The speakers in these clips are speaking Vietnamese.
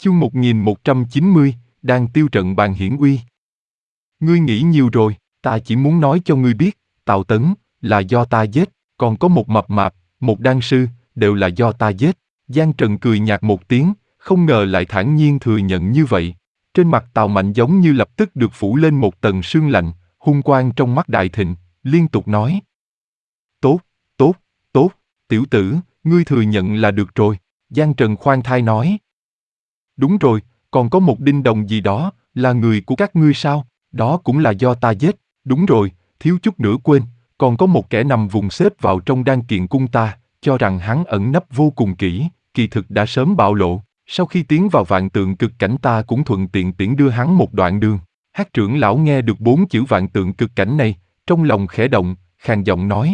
Chương 1190, đang tiêu trận bàn hiển uy. Ngươi nghĩ nhiều rồi, ta chỉ muốn nói cho ngươi biết, Tào Tấn, là do ta giết, còn có một mập mạp, một đan sư, đều là do ta giết. Giang Trần cười nhạt một tiếng, không ngờ lại thản nhiên thừa nhận như vậy. Trên mặt Tào Mạnh giống như lập tức được phủ lên một tầng sương lạnh, hung quang trong mắt đại thịnh, liên tục nói. Tốt, tốt, tốt, tiểu tử, ngươi thừa nhận là được rồi. Giang Trần khoan thai nói. Đúng rồi, còn có một đinh đồng gì đó, là người của các ngươi sao? Đó cũng là do ta giết. Đúng rồi, thiếu chút nữa quên, còn có một kẻ nằm vùng xếp vào trong đan kiện cung ta, cho rằng hắn ẩn nấp vô cùng kỹ, kỳ thực đã sớm bạo lộ. Sau khi tiến vào vạn tượng cực cảnh ta cũng thuận tiện tiễn đưa hắn một đoạn đường. Hắc trưởng lão nghe được 4 chữ vạn tượng cực cảnh này, trong lòng khẽ động, khàn giọng nói.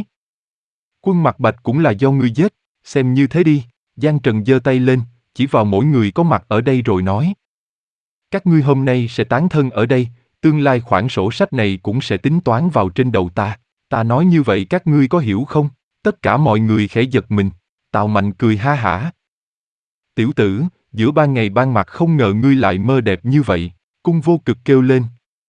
Quân Mặt Bạch cũng là do ngươi giết, xem như thế đi. Giang Trần giơ tay lên, chỉ vào mỗi người có mặt ở đây rồi nói. Các ngươi hôm nay sẽ tán thân ở đây, tương lai khoản sổ sách này cũng sẽ tính toán vào trên đầu ta. Ta nói như vậy các ngươi có hiểu không? Tất cả mọi người khẽ giật mình. Tào Mạnh cười ha hả. Tiểu tử, giữa ban ngày ban mặt không ngờ ngươi lại mơ đẹp như vậy. Cung Vô Cực kêu lên.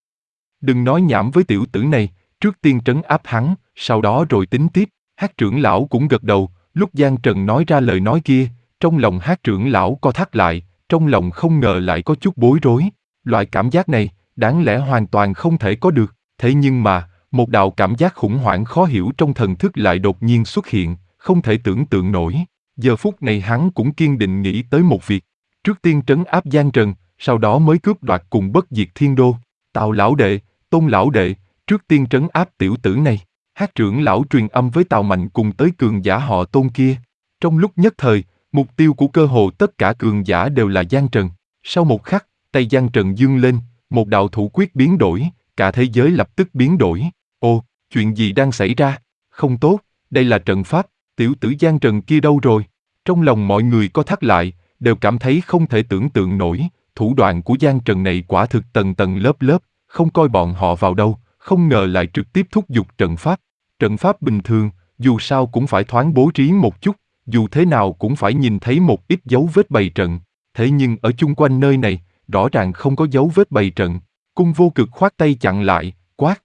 Đừng nói nhảm với tiểu tử này, trước tiên trấn áp hắn, sau đó rồi tính tiếp. Hắc trưởng lão cũng gật đầu, lúc Giang Trần nói ra lời nói kia, trong lòng Hắc trưởng lão co thắt lại, trong lòng không ngờ lại có chút bối rối. Loại cảm giác này, đáng lẽ hoàn toàn không thể có được, thế nhưng mà, một đạo cảm giác khủng hoảng khó hiểu trong thần thức lại đột nhiên xuất hiện, không thể tưởng tượng nổi. Giờ phút này hắn cũng kiên định nghĩ tới một việc, trước tiên trấn áp Giang Trần, sau đó mới cướp đoạt cùng Bất Diệt Thiên Đô. Tào lão đệ, Tôn lão đệ, trước tiên trấn áp tiểu tử này. Hắc trưởng lão truyền âm với Tào Mạnh cùng tới cường giả họ Tôn kia. Trong lúc nhất thời, mục tiêu của cơ hồ tất cả cường giả đều là Giang Trần. Sau một khắc, tay Giang Trần dương lên, một đạo thủ quyết biến đổi, cả thế giới lập tức biến đổi. Ồ, chuyện gì đang xảy ra? Không tốt, đây là trận pháp, tiểu tử Giang Trần kia đâu rồi? Trong lòng mọi người co thắt lại, đều cảm thấy không thể tưởng tượng nổi, thủ đoạn của Giang Trần này quả thực tầng tầng lớp lớp, không coi bọn họ vào đâu, không ngờ lại trực tiếp thúc giục trận pháp. Trận pháp bình thường, dù sao cũng phải thoáng bố trí một chút, dù thế nào cũng phải nhìn thấy một ít dấu vết bày trận. Thế nhưng ở chung quanh nơi này, rõ ràng không có dấu vết bày trận. Cung Vô Cực khoát tay chặn lại, quát.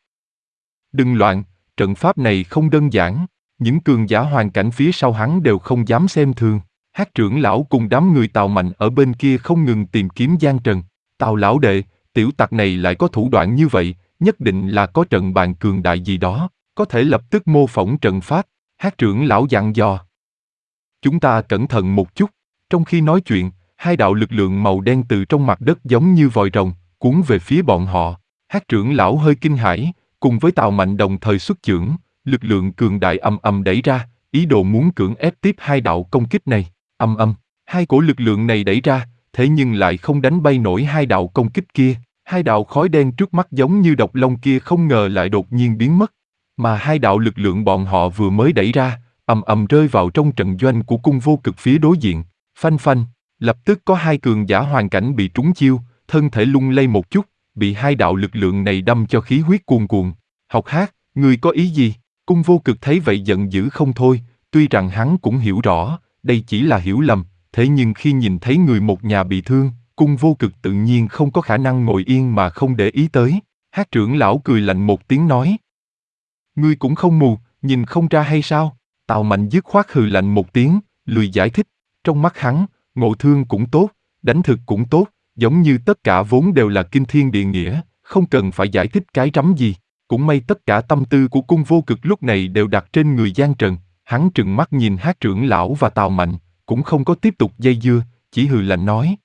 Đừng loạn, trận pháp này không đơn giản. Những cường giả hoàn cảnh phía sau hắn đều không dám xem thường. Hắc trưởng lão cùng đám người Tào Mạnh ở bên kia không ngừng tìm kiếm Giang Trần. Tào lão đệ, tiểu tặc này lại có thủ đoạn như vậy, nhất định là có trận bàn cường đại gì đó, có thể lập tức mô phỏng trận pháp. Hắc trưởng lão dặn dò. Chúng ta cẩn thận một chút. Trong khi nói chuyện, hai đạo lực lượng màu đen từ trong mặt đất giống như vòi rồng, cuốn về phía bọn họ. Hắc trưởng lão hơi kinh hãi, cùng với Tào Mạnh đồng thời xuất chưởng, lực lượng cường đại ầm ầm đẩy ra, ý đồ muốn cưỡng ép tiếp hai đạo công kích này. Ầm ầm, hai cổ lực lượng này đẩy ra, thế nhưng lại không đánh bay nổi hai đạo công kích kia. Hai đạo khói đen trước mắt giống như độc long kia không ngờ lại đột nhiên biến mất. Mà hai đạo lực lượng bọn họ vừa mới đẩy ra, ầm ầm rơi vào trong trận doanh của Cung Vô Cực phía đối diện. Phanh phanh, lập tức có hai cường giả hoàn cảnh bị trúng chiêu, thân thể lung lay một chút, bị hai đạo lực lượng này đâm cho khí huyết cuồn cuộn. Học Hát, ngươi có ý gì? Cung Vô Cực thấy vậy giận dữ không thôi, tuy rằng hắn cũng hiểu rõ, đây chỉ là hiểu lầm, thế nhưng khi nhìn thấy người một nhà bị thương, Cung Vô Cực tự nhiên không có khả năng ngồi yên mà không để ý tới. Hắc trưởng lão cười lạnh một tiếng nói. Ngươi cũng không mù, nhìn không ra hay sao? Tào Mạnh dứt khoát hừ lạnh một tiếng, lười giải thích. Trong mắt hắn, ngộ thương cũng tốt, đánh thực cũng tốt, giống như tất cả vốn đều là kinh thiên địa nghĩa, không cần phải giải thích cái rắm gì. Cũng may tất cả tâm tư của Cung Vô Cực lúc này đều đặt trên người Giang Trần. Hắn trừng mắt nhìn Hắc trưởng lão và Tào Mạnh, cũng không có tiếp tục dây dưa, chỉ hừ lạnh nói.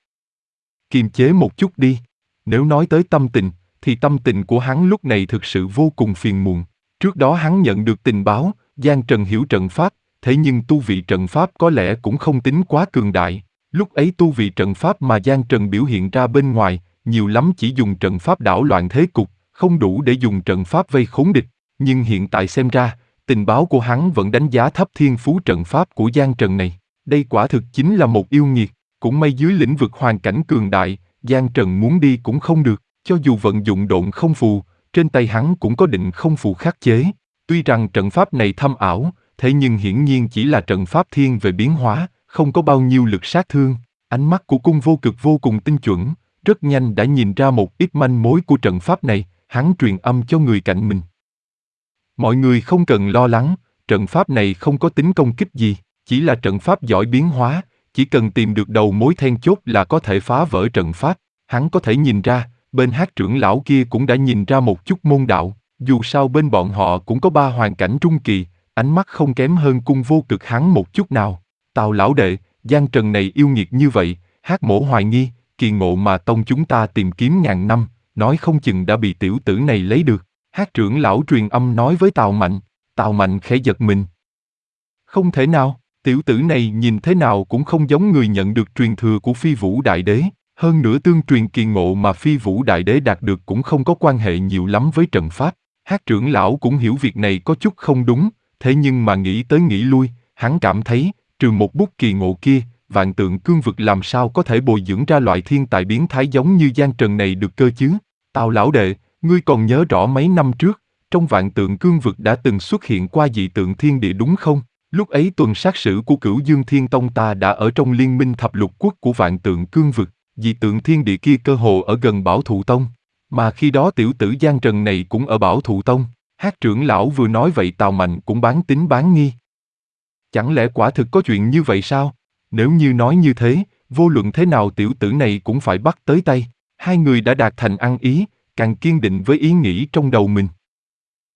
Kiềm chế một chút đi. Nếu nói tới tâm tình, thì tâm tình của hắn lúc này thực sự vô cùng phiền muộn. Trước đó hắn nhận được tình báo, Giang Trần hiểu trận pháp, thế nhưng tu vị trận pháp có lẽ cũng không tính quá cường đại. Lúc ấy tu vị trận pháp mà Giang Trần biểu hiện ra bên ngoài, nhiều lắm chỉ dùng trận pháp đảo loạn thế cục, không đủ để dùng trận pháp vây khốn địch. Nhưng hiện tại xem ra, tình báo của hắn vẫn đánh giá thấp thiên phú trận pháp của Giang Trần này. Đây quả thực chính là một yêu nghiệt. Cũng may dưới lĩnh vực hoàn cảnh cường đại, Giang Trần muốn đi cũng không được. Cho dù vận dụng độn không phù, trên tay hắn cũng có định không phù khắc chế. Tuy rằng trận pháp này thâm ảo, thế nhưng hiển nhiên chỉ là trận pháp thiên về biến hóa, không có bao nhiêu lực sát thương. Ánh mắt của Cung Vô Cực vô cùng tinh chuẩn, rất nhanh đã nhìn ra một ít manh mối của trận pháp này, hắn truyền âm cho người cạnh mình. Mọi người không cần lo lắng, trận pháp này không có tính công kích gì, chỉ là trận pháp giỏi biến hóa, chỉ cần tìm được đầu mối then chốt là có thể phá vỡ trận pháp. Hắn có thể nhìn ra, bên Hát trưởng lão kia cũng đã nhìn ra một chút môn đạo, dù sao bên bọn họ cũng có 3 hoàn cảnh trung kỳ, ánh mắt không kém hơn Cung Vô Cực hắn một chút nào. Tào lão đệ, Giang Trần này yêu nghiệt như vậy, Hát mỗ hoài nghi, kỳ ngộ mà tông chúng ta tìm kiếm ngàn năm, nói không chừng đã bị tiểu tử này lấy được. Hát trưởng lão truyền âm nói với Tào Mạnh khẽ giật mình. Không thể nào, tiểu tử này nhìn thế nào cũng không giống người nhận được truyền thừa của Phi Vũ Đại Đế, hơn nữa tương truyền kỳ ngộ mà Phi Vũ Đại Đế đạt được cũng không có quan hệ nhiều lắm với trận pháp. Hát trưởng lão cũng hiểu việc này có chút không đúng, thế nhưng mà nghĩ tới nghĩ lui, hắn cảm thấy, trừ một bút kỳ ngộ kia, Vạn Tượng Cương Vực làm sao có thể bồi dưỡng ra loại thiên tài biến thái giống như Giang Trần này được cơ chứ? Tào lão đệ, ngươi còn nhớ rõ mấy năm trước, trong Vạn Tượng Cương Vực đã từng xuất hiện qua dị tượng thiên địa đúng không? Lúc ấy tuần sát sử của Cửu Dương Thiên Tông ta đã ở trong liên minh thập lục quốc của Vạn Tượng Cương Vực, dị tượng thiên địa kia cơ hồ ở gần Bảo Thụ Tông. Mà khi đó tiểu tử Giang Trần này cũng ở Bảo Thụ Tông. Hát trưởng lão vừa nói vậy Tào Mạnh cũng bán tín bán nghi. Chẳng lẽ quả thực có chuyện như vậy sao? Nếu như nói như thế, vô luận thế nào tiểu tử này cũng phải bắt tới tay. Hai người đã đạt thành ăn ý, càng kiên định với ý nghĩ trong đầu mình.